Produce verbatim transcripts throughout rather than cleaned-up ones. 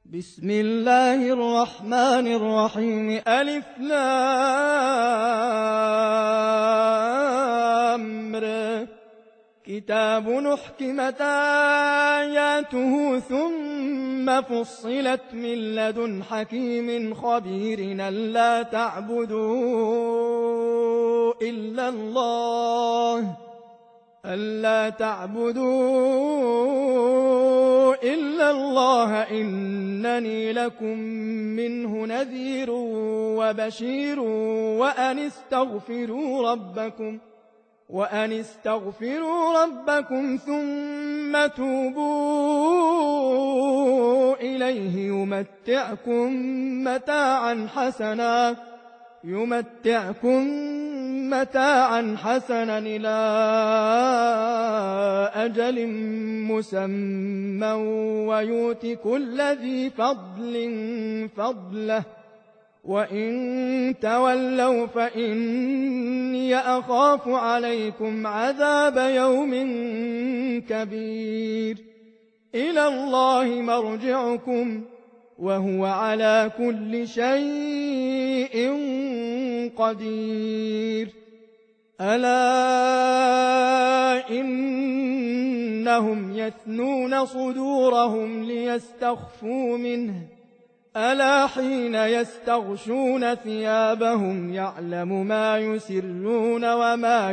بسم الله الرحمن الرحيم. ألف لام ر. كتاب أحكمت آياته ثم فصلت من لدن حكيم خبير ألا تعبدوا إلا الله ألا تعبدوا إلا الله إنني لكم منه نذير وبشير وأن استغفروا ربكم وأن استغفروا ربكم ثم توبوا إليه يمتعكم متاعا حسنا يمتعكم متاعا حسنا إلى أجل مسمى ويؤت كل ذي فضل فضله وإن تولوا فإني أخاف عليكم عذاب يوم كبير. إلى الله مرجعكم وهو على كل شيء قدير. ألا إنهم يثنون صدورهم ليستخفوا منه ألا حين يستغشون ثيابهم يعلم ما يسرون وما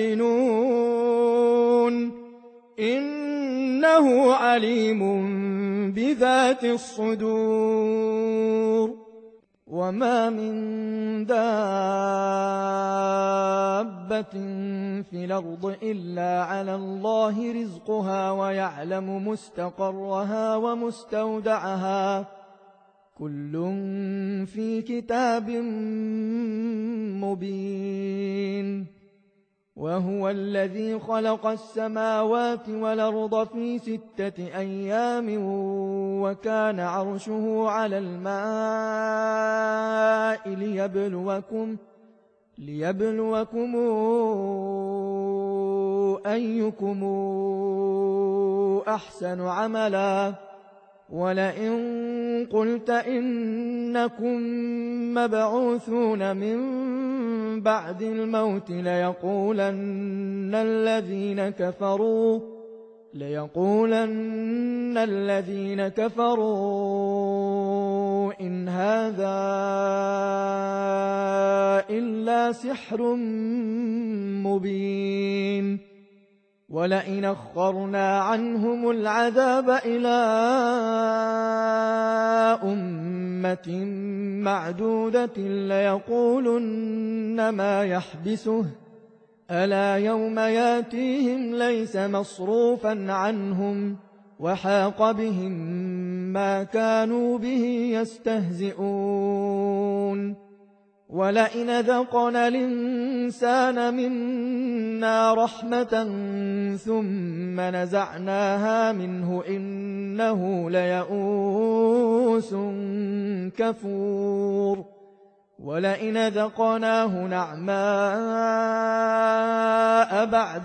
يعلنون إنه عليم بذات الصدور. وما من دابة في الأرض إلا على الله رزقها ويعلم مستقرها ومستودعها كل في كتاب مبين. وهو الذي خلق السماوات والأرض في ستة أيام وكان عرشه على الماء ليبلوكم ليبلوكم أيكم أحسن عملا. ولئن قلت إنكم مبعوثون من بعد الموت ليقولن الذين كفروا ليقولن الذين كفروا إن هذا إلا سحر مبين. ولئن أخرنا عنهم العذاب إلى أمة معدودة ليقولن ما يحبسه ألا يوم ياتيهم ليس مصروفا عنهم وحاق بهم ما كانوا به يستهزئون. ولئن ذقنا الإنسان منا رحمة ثم نزعناها منه إنه ليئوس كفور. ولئن ذقناه نعماء بعد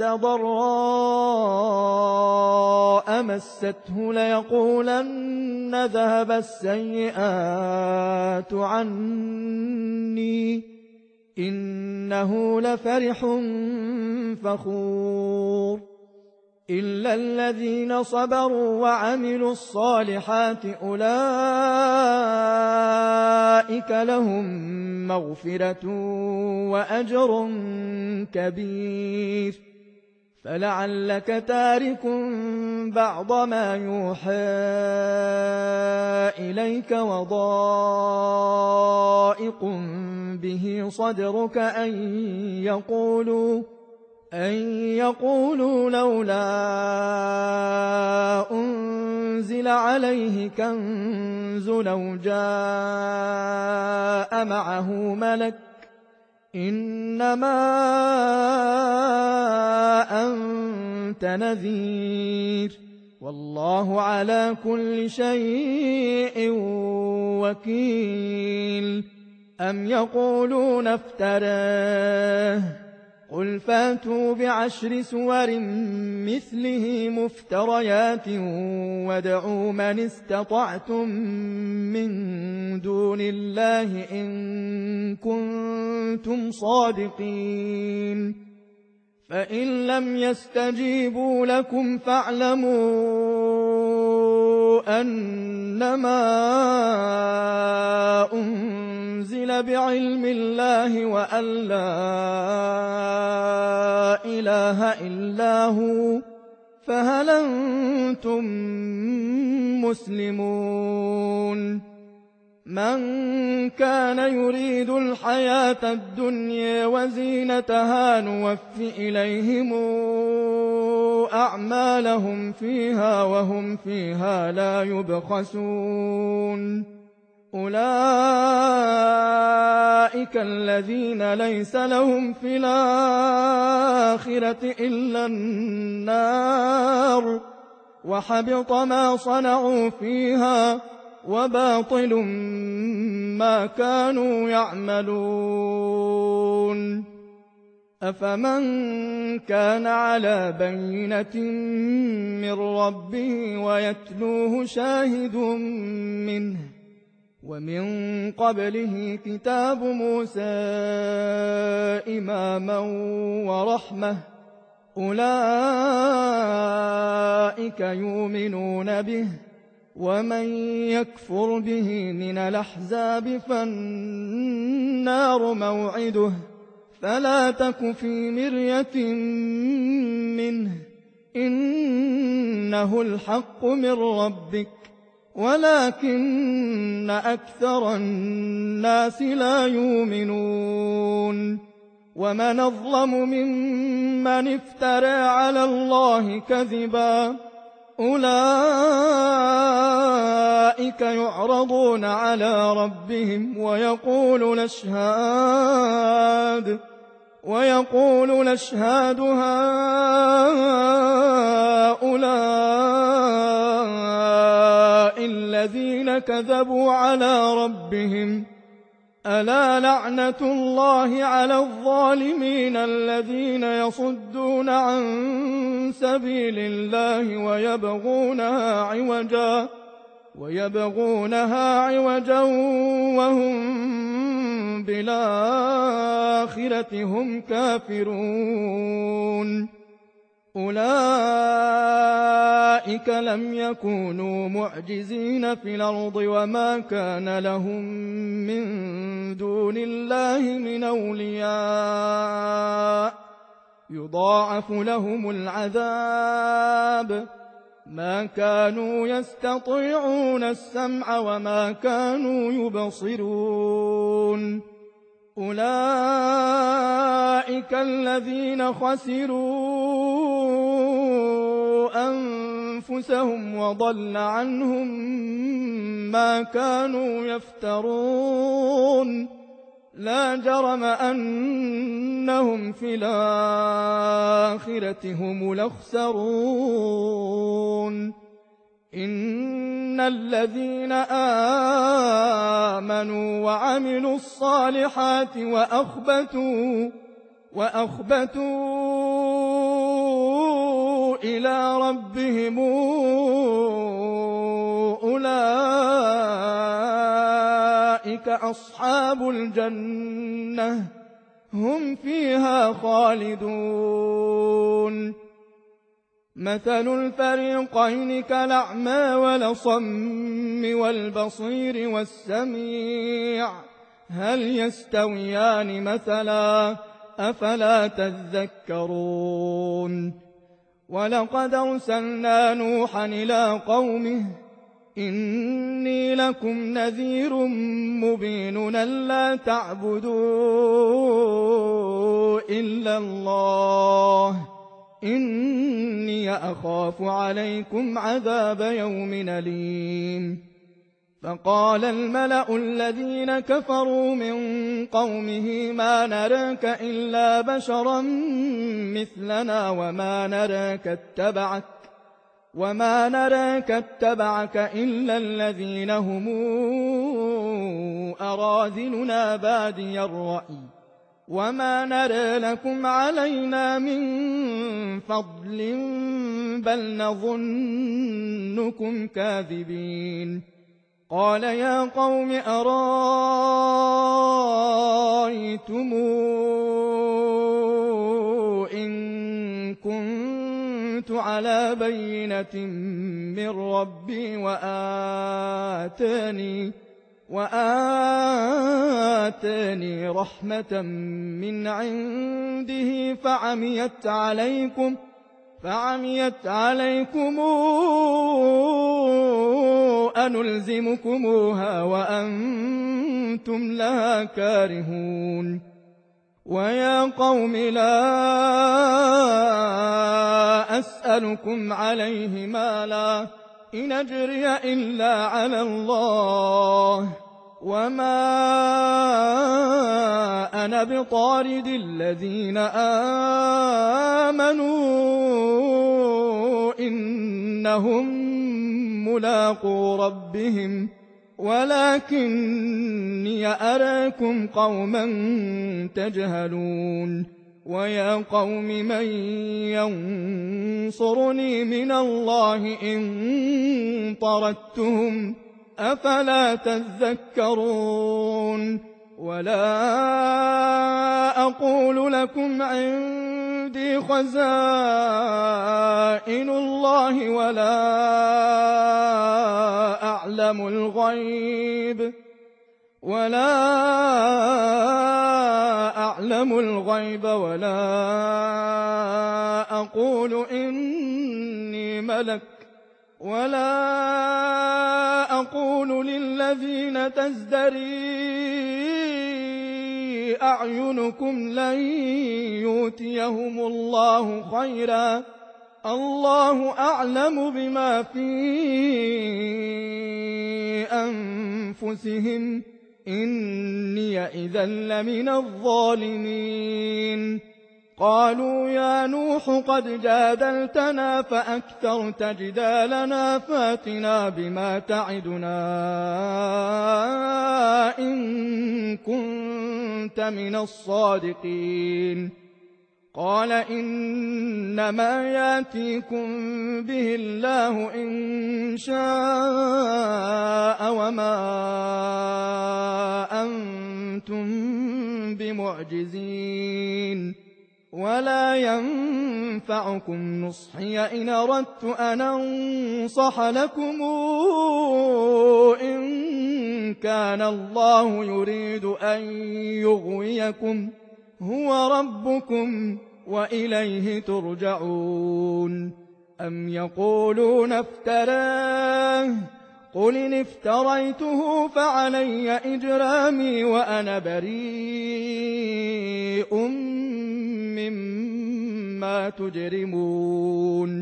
ضراء مسته ليقولن ذهب السيئات عني إنه لفرح فخور. إلا الذين صبروا وعملوا الصالحات أولئك لهم مغفرة وأجر كبير. فلعلك تارك بعض ما يوحى إليك وضائق به صدرك أن يقولوا أن يقولوا لولا أنزل عليه كنز لو جاء معه ملك إنما أنت نذير والله على كل شيء وكيل. أم يقولون افتراه قل فاتوا بعشر سور مثله مفتريات وادعوا من استطعتم من دون الله إن كنتم صادقين فإن لم يستجيبوا لكم فاعلموا أنما أنزل بعلم الله وأن لا إله إلا هو فهل أنتم مسلمون من كان يريد الحياة الدنيا وزينتها نوف إليهم أعمالهم فيها وهم فيها لا يبخسون أولئك الذين ليس لهم في الآخرة إلا النار وحبط ما صنعوا فيها وباطل ما كانوا يعملون أفمن كان على بينة من ربه ويتلوه شاهد منه ومن قبله كتاب موسى إماما ورحمة أولئك يؤمنون به ومن يكفر به من الأحزاب فالنار موعده فلا تك في مرية منه إنه الحق من ربك ولكن أكثر الناس لا يؤمنون ومن أظلم ممن افترى على الله كذبا أولئك يعرضون على ربهم ويقول الأشهاد ويقول الأشهاد هؤلاء الذين كذبوا على ربهم ألا لعنة الله على الظالمين الذين يصدون عن سبيل الله ويبغونها عوجا ويبغونها عوجا وهم بالآخرة هم كافرون أولئك لم يكونوا معجزين في الأرض وما كان لهم من دون الله من أولياء يضاعف لهم العذاب ما كانوا يستطيعون السمع وما كانوا يبصرون أولئك الذين خسروا أنفسهم وضل عنهم ما كانوا يفترون لا جرم أنهم في الآخرة هم الأخسرون إن الذين آمنوا وعملوا الصالحات وأخبتوا وأخبتوا إلى ربهم أولئك أصحاب الجنة هم فيها خالدون مثل الفريقين كالأعمى والأصم والبصير والسميع هل يستويان مثلا أفلا تذكرون ولقد أرسلنا نوحا إلى قومه إني لكم نذير مبين ألا تعبدوا إلا الله إني أخاف عليكم عذاب يوم أليم فقال الملأ الذين كفروا من قومه ما نراك إلا بشرا مثلنا وما نراك اتبعك وما نراك اتبعك إلا الذين هم أراذلنا بادي الرأي وما نرى لكم علينا من فضل بل نظنكم كاذبين قال يا قوم أرأيتم إن كنت على بينة من ربي وآتاني وآتاني رحمة من عنده فعميت عليكم فعميت عليكم أنلزمكموها وأنتم لها كارهون ويا قوم لا أسألكم عليه مالا إن أجري إلا على الله وما أنا بطارد الذين آمنوا إنهم ملاقو ربهم ولكني أراكم قوما تجهلون ويا قوم من ينصرني من الله إن طردتهم أفلا تذكرون ولا أقول لكم عندي خزائن الله ولا أعلم الغيب ولا أعلم الغيب ولا أقول إني ملك ولا أقول للذين تزدري أعينكم لن يؤتيهم الله خيرا الله أعلم بما في أنفسهم إني إذا لمن الظالمين قالوا يا نوح قد جادلتنا فأكثرت جدالنا فاتنا بما تعدنا إن كنت من الصادقين قال إنما ياتيكم به الله إن شاء وما أنتم بمعجزين ولا ينفعكم نصحي إن أردت أن أنصح لكم إن كان الله يريد أن يغويكم هو ربكم وإليه ترجعون أم يقولون افتراه قل إن افتريته فعلي إجرامي وأنا بريء مما تجرمون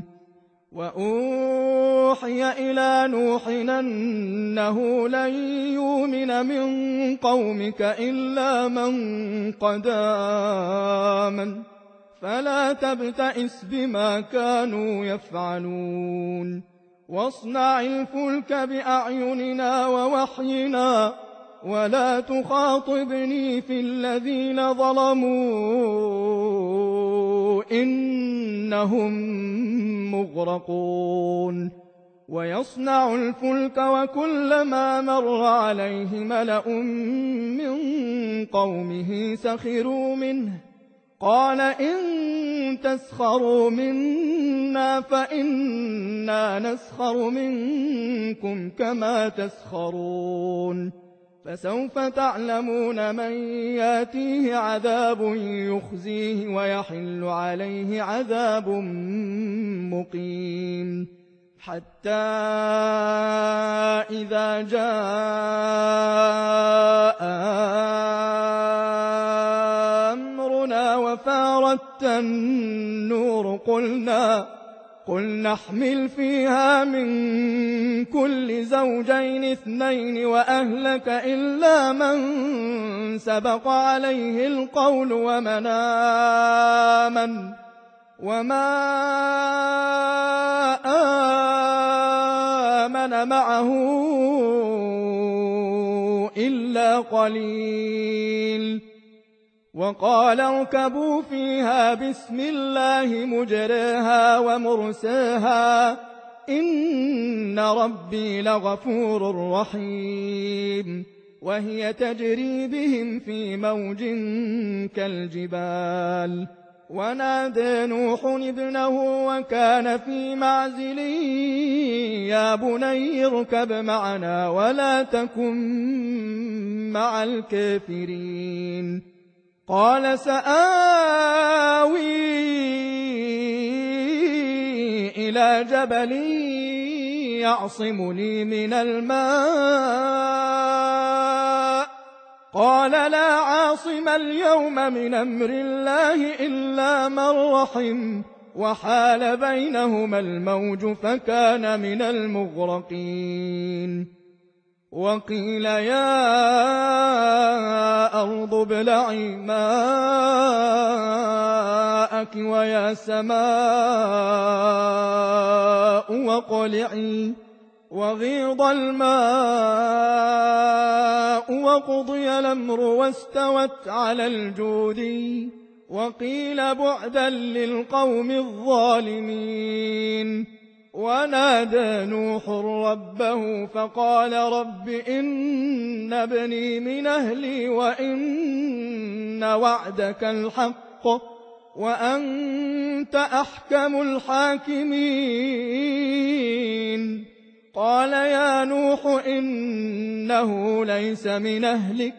وأوحي إلى نوح أنه لن يؤمن من قومك إلا من قد آمن فلا تبتئس بما كانوا يفعلون واصنع الفلك بأعيننا ووحينا ولا تخاطبني في الذين ظلموا إنهم مغرقون ويصنع الفلك وكلما مر عليه ملأ من قومه سخروا منه قال إن تسخروا منا فإنا نسخر منكم كما تسخرون فسوف تعلمون من ياتيه عذاب يخزيه ويحل عليه عذاب مقيم حتى إذا جاء أمرنا وفارت النور قلنا قل نحمل فيها من كل زوجين اثنين وأهلك إلا من سبق عليه القول ومن آمن وما آمن معه إلا قليل وقال اركبوا فيها بسم الله مجريها ومرساها إن ربي لغفور رحيم وهي تجري بهم في موج كالجبال ونادى نوح ابنه وكان في معزل يا بني اركب معنا ولا تكن مع الكافرين قال سآوي إلى جبل يعصمني من الماء قال لا عاصم اليوم من أمر الله إلا من رحم وحال بينهما الموج فكان من المغرقين وقيل يا أرض ابلعي ماءك ويا سماء وقلعي وغيض الماء وقضي الأمر واستوت على الجودي وقيل بعدا للقوم الظالمين ونادى نوح ربه فقال رب إن ابني من أهلي وإن وعدك الحق وأنت أحكم الحاكمين قال يا نوح إنه ليس من أهلك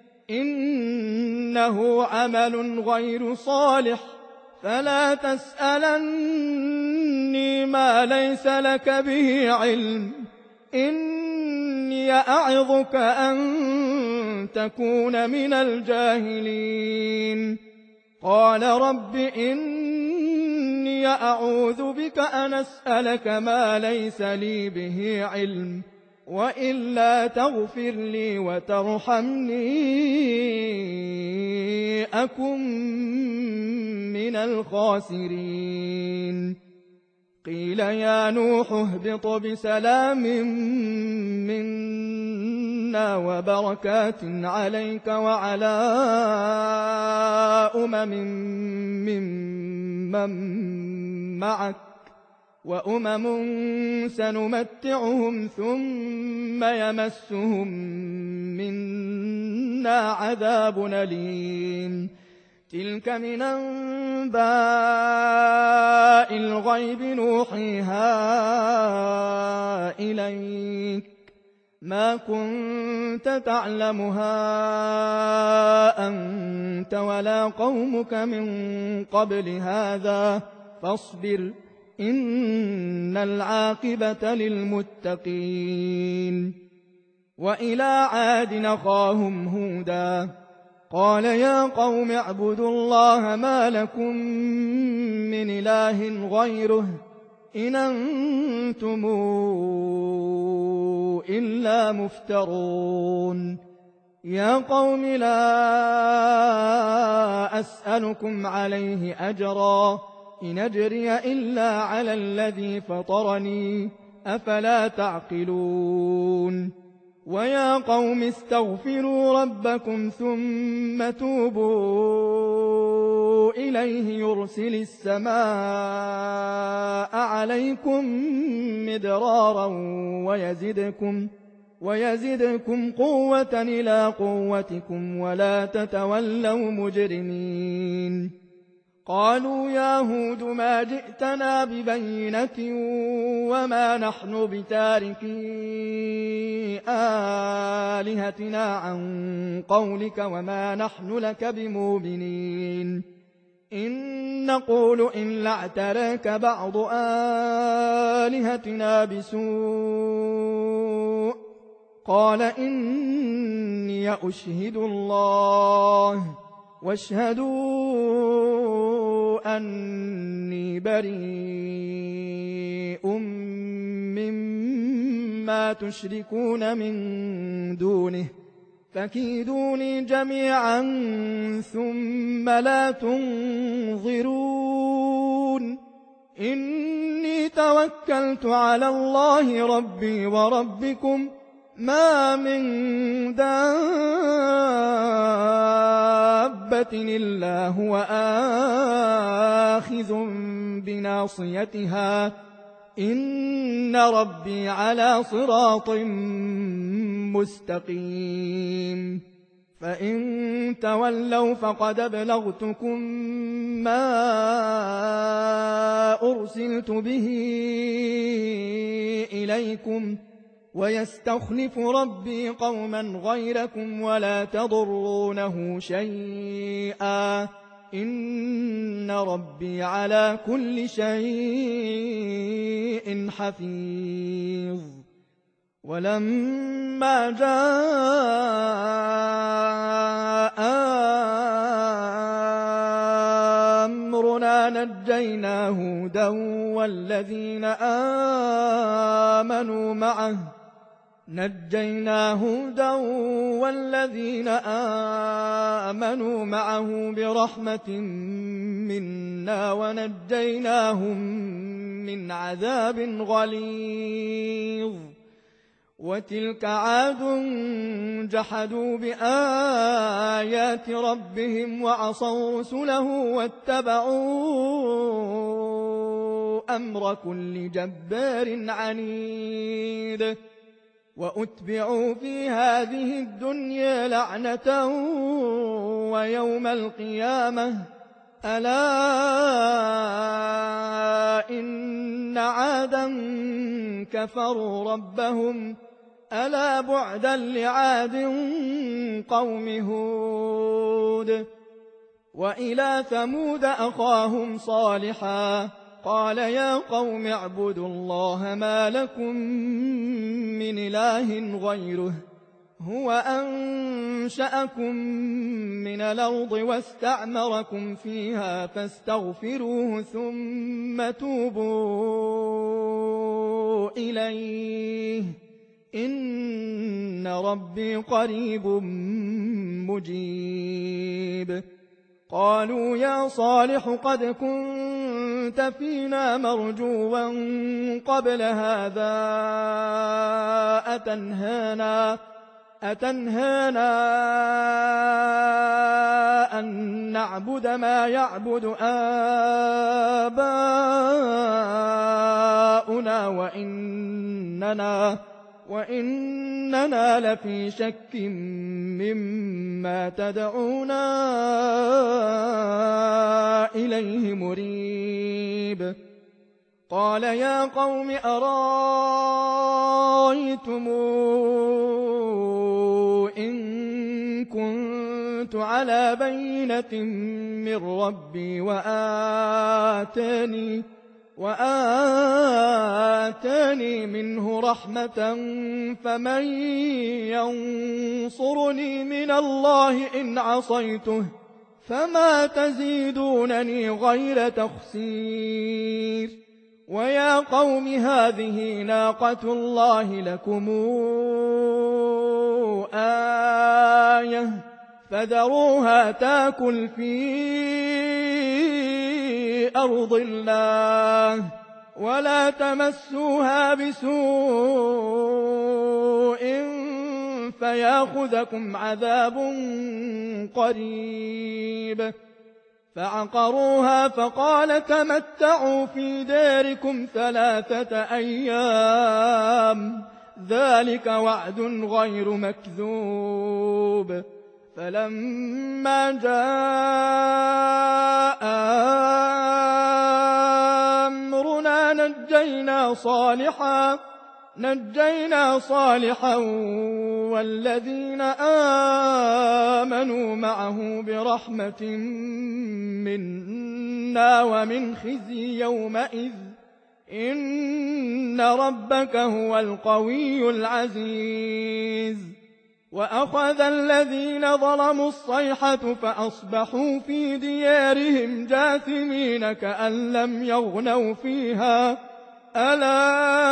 إنه عمل غير صالح فلا تسألني ما ليس لك به علم إني أعظك أن تكون من الجاهلين قال رب إني أعوذ بك أن أسألك ما ليس لي به علم وإلا تغفر لي وترحمني أكن من الخاسرين قيل يا نوح اهبط بسلام منا وبركات عليك وعلى أمم ممن معك وأمم سنمتعهم ثم يمسهم منا عذاب أليم تلك من أنباء الغيب نوحيها إليك ما كنت تعلمها أنت ولا قومك من قبل هذا فاصبر إن العاقبة للمتقين وإلى عاد أخاهم هودا قال يا قوم اعبدوا الله ما لكم من إله غيره إن أنتم إلا مفترون يا قوم لا أسألكم عليه أجرا إن أجري إلا على الذي فطرني أفلا تعقلون ويا قوم استغفروا ربكم ثم توبوا إليه يرسل السماء عليكم مدرارا ويزدكم ويزدكم قوة إلى قوتكم ولا تتولوا مجرمين قالوا يا هود ما جئتنا ببينة وما نحن بتاركي آلهتنا عن قولك وما نحن لك بمؤمنين إن نقول إلا اعتراك بعض آلهتنا بسوء قال إني أشهد الله واشهدوا أني بريء مما تشركون من دونه فكيدوني جميعا ثم لا تنظرون إني توكلت على الله ربي وربكم ما من دابة دابة إلا هو آخذ بناصيتها إن ربي على صراط مستقيم فإن تولوا فقد أبلغتكم ما أرسلت به إليكم ويستخلف ربي قوما غيركم ولا تضرونه شيئا إن ربي على كل شيء حفيظ. ولما جاء أمرنا نجينا هودا والذين آمنوا معه نجينا هودا والذين آمنوا معه برحمة منا ونجيناهم من عذاب غليظ. وتلك عاد جحدوا بآيات ربهم وعصوا رسله واتبعوا أمر كل جبار عنيد. وأتبعوا في هذه الدنيا لعنة ويوم القيامة ألا إن عادا كفروا ربهم ألا بعدا لعاد قوم هود. وإلى ثمود أخاهم صالحا قال يا قوم اعبدوا الله ما لكم من إله غيره هو أنشأكم من الأرض واستعمركم فيها فاستغفروه ثم توبوا إليه إن ربي قريب مجيب. قالوا يا صالح قد كنت فينا مرجوا قبل هذا أتنهانا أتنهانا أن نعبد ما يعبد آباؤنا وإننا وإننا لفي شك مما تدعونا إليه مريب. قال يا قوم أرايتم إن كنت على بينة من ربي وآتاني وآتاني منه رحمة فمن ينصرني من الله إن عصيته فما تزيدونني غير تخسير. ويا قوم هذه ناقة الله لكم آية فذروها تاكل في أرض الله ولا تمسوها بسوء فياخذكم عذاب قريب. فعقروها فقال تمتعوا في داركم ثلاثة أيام ذلك وعد غير مكذوب. فلما جاء أمرنا نجينا صالحا نجينا صالحا والذين آمنوا معه برحمة منا ومن خزي يومئذ إن ربك هو القوي العزيز. وأخذ الذين ظلموا الصيحة فأصبحوا في ديارهم جاثمين كأن لم يغنوا فيها ألا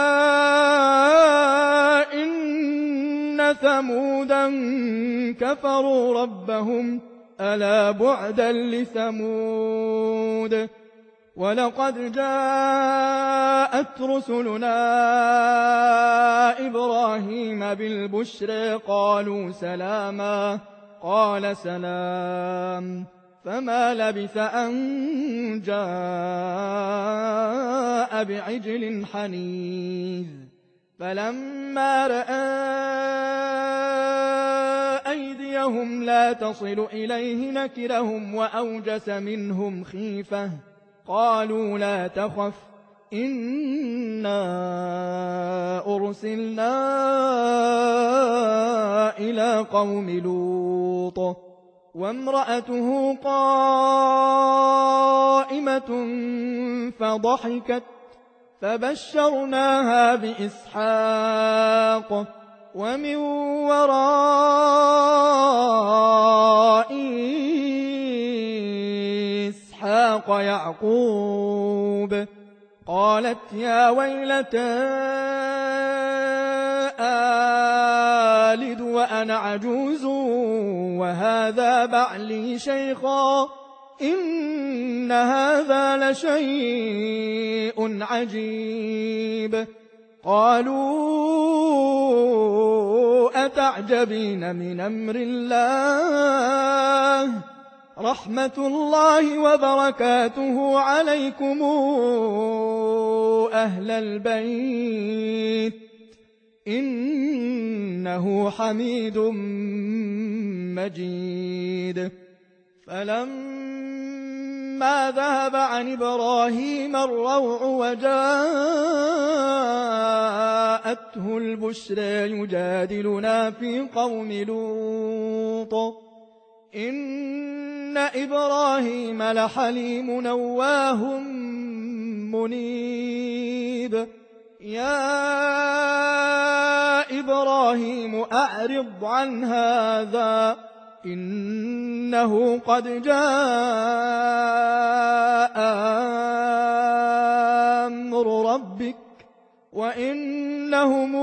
إن ثمودا كفروا ربهم ألا بعدا لثمود. ولقد جاءت رسلنا إبراهيم بالبشرى قالوا سلاما قال سلام. فما لبث أن جاء بعجل حنيذ. فلما رأى أيديهم لا تصل إليه نكرهم وأوجس منهم خيفة. قالوا لا تخف إنا أرسلنا إلى قوم لوط وامرأته قائمة فضحكت فبشرناها بإسحاق ومن وراء إسحاق يعقوب. قالت يا ويلتى آلد وأنا عجوز وهذا بعلي شيخا إن هذا لشيء عجيب. قالوا أتعجبين من أمر الله رحمة الله وبركاته عليكم أهل البيت إنه حميد مجيد. فلما ذهب عن إبراهيم الروع وجاءته البشرى يجادلنا في قوم لوط إن إبراهيم لحليم نواه منيب. يا إبراهيم أعرض عن هذا إنه قد جاء أمر ربك وإنهم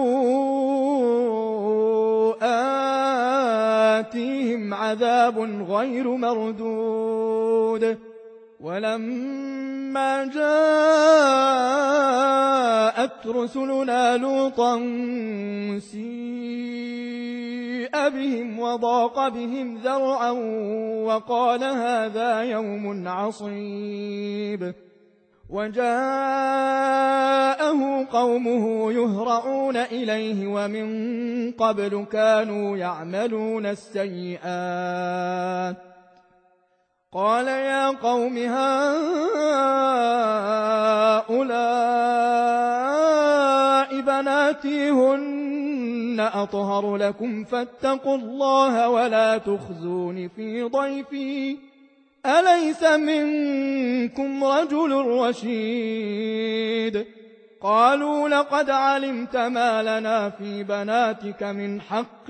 آتيهم عذاب غير مردود. ولما جاءت رسلنا لوطا سيء بهم وضاق بهم ذرعا وقال هذا يوم عصيب. وجاءه قومه يهرعون إليه ومن قبل كانوا يعملون السيئات. قال يا قوم هؤلاء بناتي هن أطهر لكم فاتقوا الله ولا تخزون في ضيفي أليس منكم رجل رشيد. قالوا لقد علمت ما لنا في بناتك من حق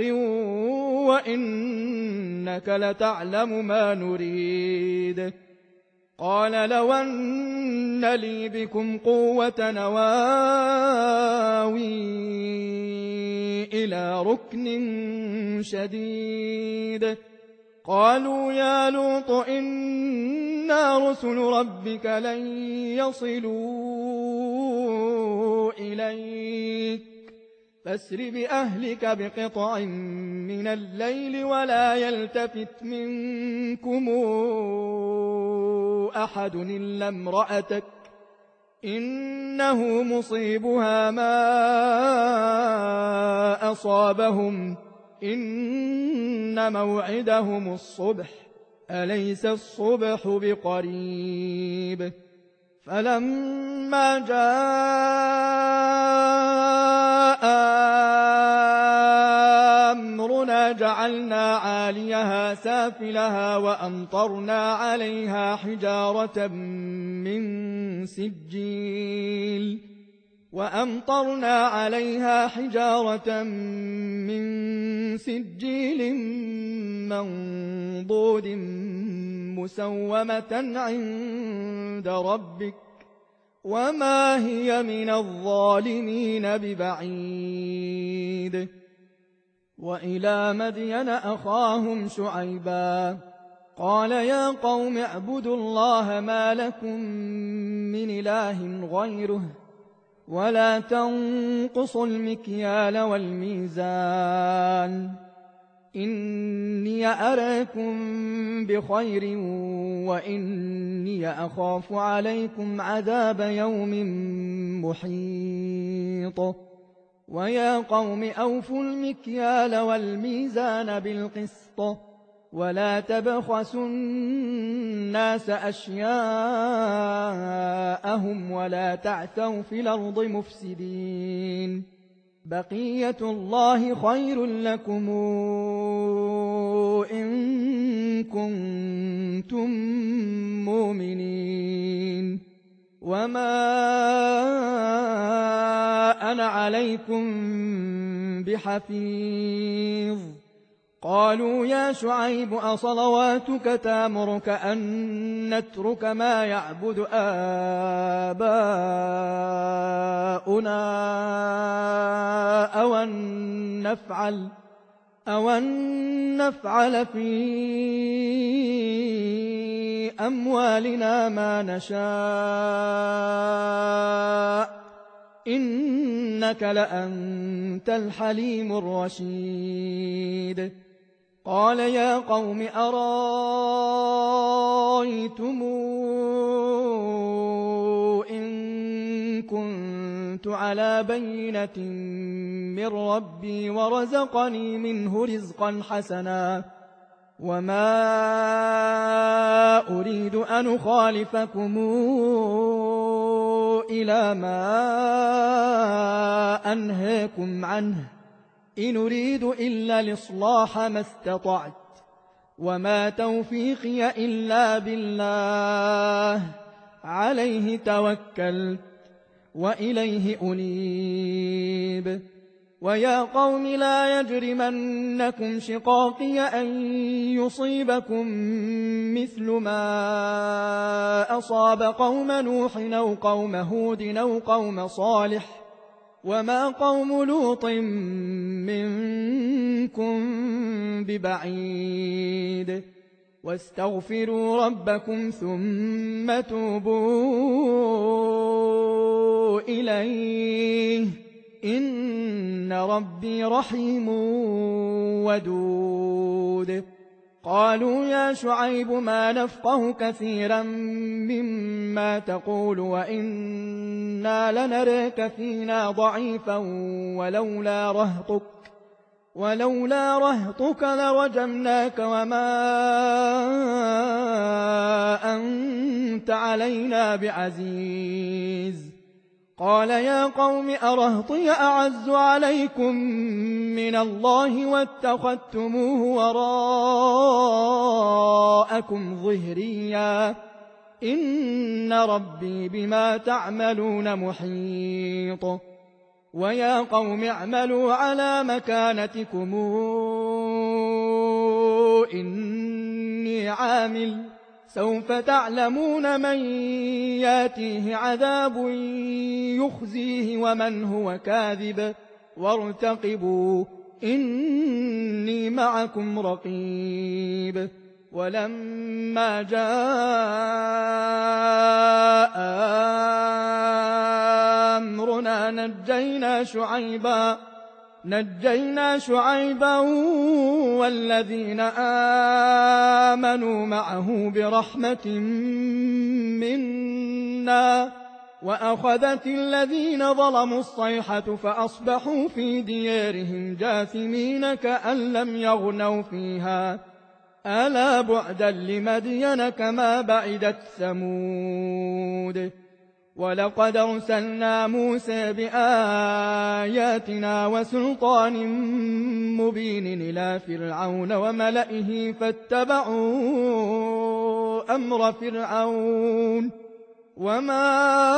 وإنك لتعلم ما نريد. قال لو أن لي بكم قوة نواوي إلى ركن شديد. قالوا يا لوط إنا رسل ربك لن يصلوا إليك فاسر بأهلك بقطع من الليل ولا يلتفت منكم أحد إلا امرأتك إنه مصيبها ما أصابهم إن موعدهم الصبح أليس الصبح بقريب. فلما جاء أمرنا جعلنا عاليها سافلها وأمطرنا عليها حجارة من سجيل وأمطرنا عليها حجارة من سجيل منضود مسومة عند ربك وما هي من الظالمين ببعيد. وإلى مدين أخاهم شعيبا قال يا قوم اعبدوا الله ما لكم من إله غيره ولا تنقصوا المكيال والميزان إني أراكم بخير وإني أخاف عليكم عذاب يوم محيط ويا قوم أوفوا المكيال والميزان بالقسط ولا تبخسوا الناس أشياءهم ولا تعثوا في الأرض مفسدين بقية الله خير لكم إن كنتم مؤمنين وما أنا عليكم بحفيظ قالوا يا شعيب أصلواتك تامرك أن نترك ما يعبد آباؤنا أو أن نفعل أو أن نفعل في أموالنا ما نشاء إنك لأنت الحليم الرشيد قال يا قوم أرأيتم إن كنت على بينة من ربي ورزقني منه رزقا حسنا وما أريد أن أخالفكم إلى ما أنهاكم عنه إن أريد إلا الإصلاح ما استطعت وما توفيقي إلا بالله عليه توكلت وإليه أنيب ويا قوم لا يجرمنكم شقاقي أن يصيبكم مثل ما أصاب قوم نوح أو قوم هود أو قوم صالح وما قوم لوط منكم ببعيد واستغفروا ربكم ثم توبوا إليه إن ربي رحيم ودود قالوا يا شعيب ما نفقه كثيرا مما تقول وإنا لنراك فينا ضعيفا ولولا رهطك ولولا رهطك لرجمناك وما أنت علينا بعزيز قال يا قوم أرهطي أعز عليكم من الله واتخذتموه وراءكم ظهريا إن ربي بما تعملون محيط ويا قوم اعملوا على مكانتكم إني عامل سوف تعلمون من ياتيه عذاب يخزيه ومن هو كاذب وارتقبوا إني معكم رقيب ولما جاء أمرنا نجينا شعيبا نجينا شعيبا والذين آمنوا معه برحمة منا وأخذت الذين ظلموا الصيحة فأصبحوا في ديارهم جاثمين كأن لم يغنوا فيها ألا بعدا لمدين كما بعدت ثمود ولقد أرسلنا موسى بآياتنا وسلطان مبين إلى فرعون وملئه فاتبعوا أمر فرعون وما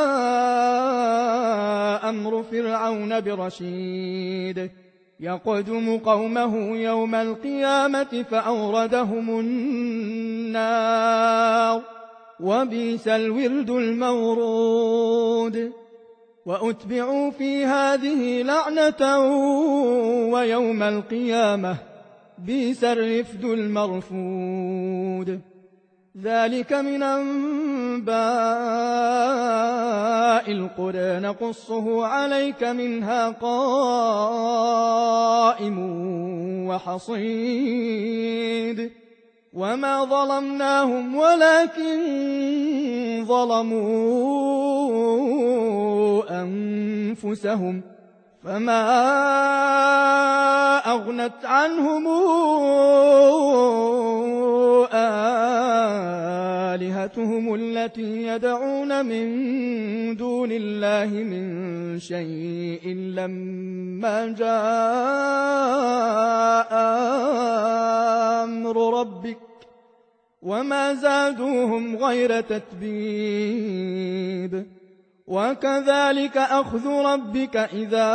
أمر فرعون برشيد يقدم قومه يوم القيامة فأوردهم النار وبئس الورد المورود وأتبعوا في هذه لعنة ويوم القيامة بئس الرفد المرفود ذلك من أنباء أنباء القرى نقصه عليك منها قائم وحصيد وما ظلمناهم ولكن ظلموا أنفسهم فما أغنت عنهم آلهتهم التي يدعون من دون الله من شيء لما جاء أمر ربك وما زادوهم غير تتبيب وكذلك أخذ ربك إذا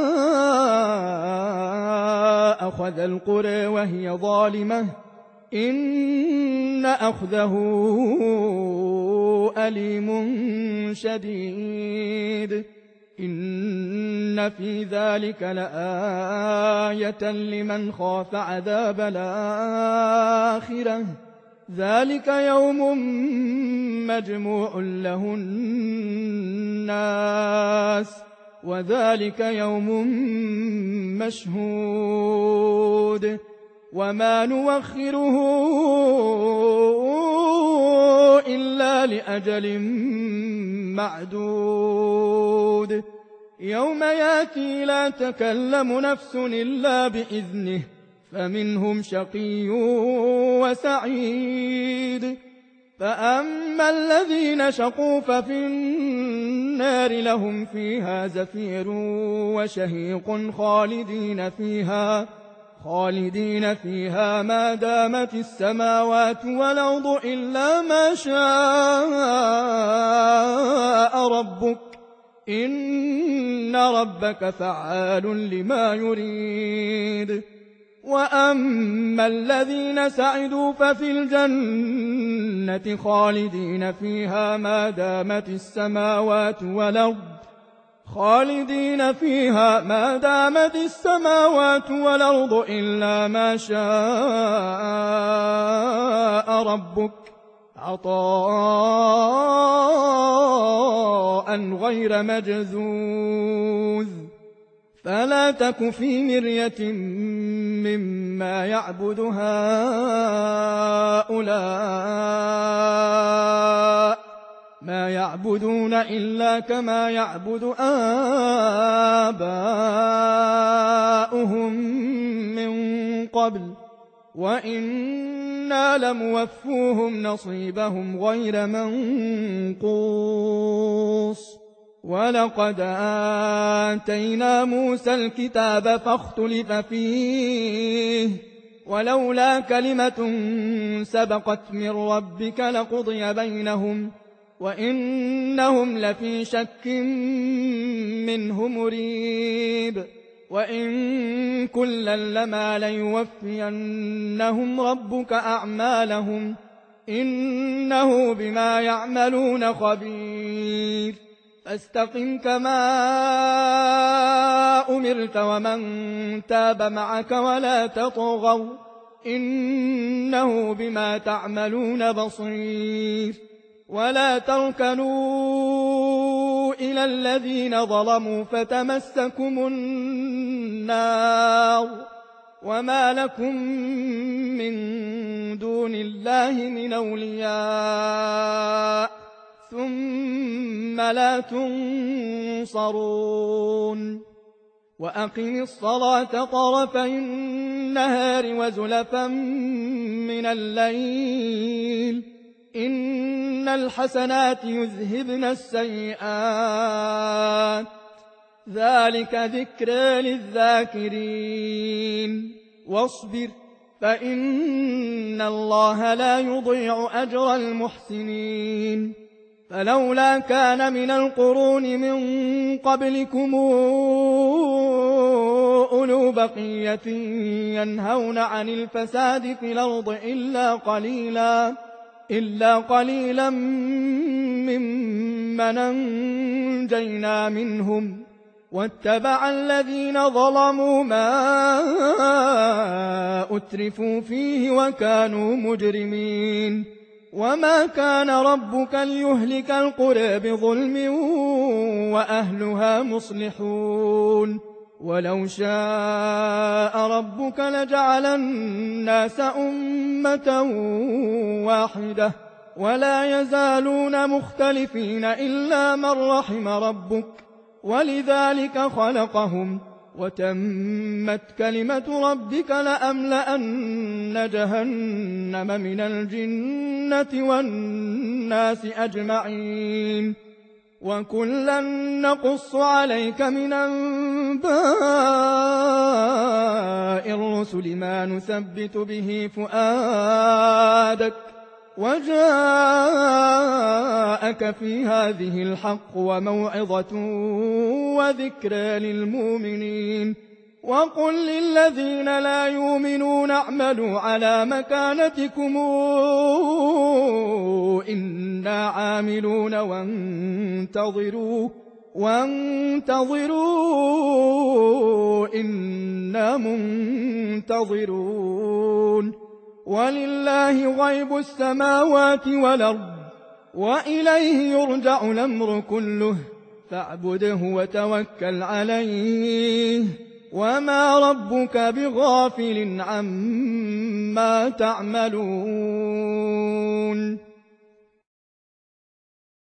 أخذ القرى وهي ظالمة إن أخذه أليم شديد إن في ذلك لآية لمن خاف عذاب الآخرة ذلك يوم مجموع له الناس وذلك يوم مشهود وما نوخره إلا لأجل معدود يوم يأتي لا تكلم نفس إلا بإذنه فمنهم شقي وسعيد فأما الذين شقوا ففي النار لهم فيها زفير وشهيق خالدين فيها خالدين فيها ما دامت السماوات والأرض إلا ما شاء ربك إن ربك فعال لما يريد وأما الذين سعدوا ففي الجنة خالدين فيها ما دامت السماوات والأرض خالدين فيها ما دامت السماوات والأرض إلا ما شاء ربك عطاء غير مجذوذ فلا تك في مرية مما يعبد هؤلاء ما يعبدون إلا كما يعبد آباؤهم من قبل وإنا لموفوهم نصيبهم غير منقوص ولقد آتينا موسى الكتاب فاختلف فيه ولولا كلمة سبقت من ربك لقضي بينهم وإنهم لفي شك منه مريب وإن كلا لما ليوفينهم ربك أعمالهم إنه بما يعملون خبير فاستقم كما أمرت ومن تاب معك ولا تطغوا إنه بما تعملون بصير ولا تركنوا إلى الذين ظلموا فتمسكم النار وما لكم من دون الله من أولياء ثم لا تنصرون وأقم الصلاة طرفي النهار وزلفا من الليل إن الحسنات يذهبن السيئات ذلك ذكرى للذاكرين واصبر فإن الله لا يضيع أجر المحسنين فلولا كان من القرون من قبلكم أولو بقية ينهون عن الفساد في الأرض إلا قليلا إلا قليلا ممن أنجينا منهم واتبع الذين ظلموا ما أترفوا فيه وكانوا مجرمين وما كان ربك ليهلك القرى بظلم وأهلها مصلحون ولو شاء ربك لجعل الناس أمة واحدة ولا يزالون مختلفين إلا من رحم ربك ولذلك خلقهم وتمت كلمة ربك لأملأن جهنم من الجنة والناس أجمعين وكلا نقص عليك من أنباء الرسل ما نثبت به فؤادك وجاءك في هذه الحق وموعظة وذكرى للمؤمنين وقل للذين لا يؤمنون اعملوا على مكانتكم إنا عاملون وانتظروا وانتظروا إنا منتظرون ولله غيب السماوات والأرض وإليه يرجع الأمر كله فاعبده وتوكل عليه وما ربك بغافل عما تعملون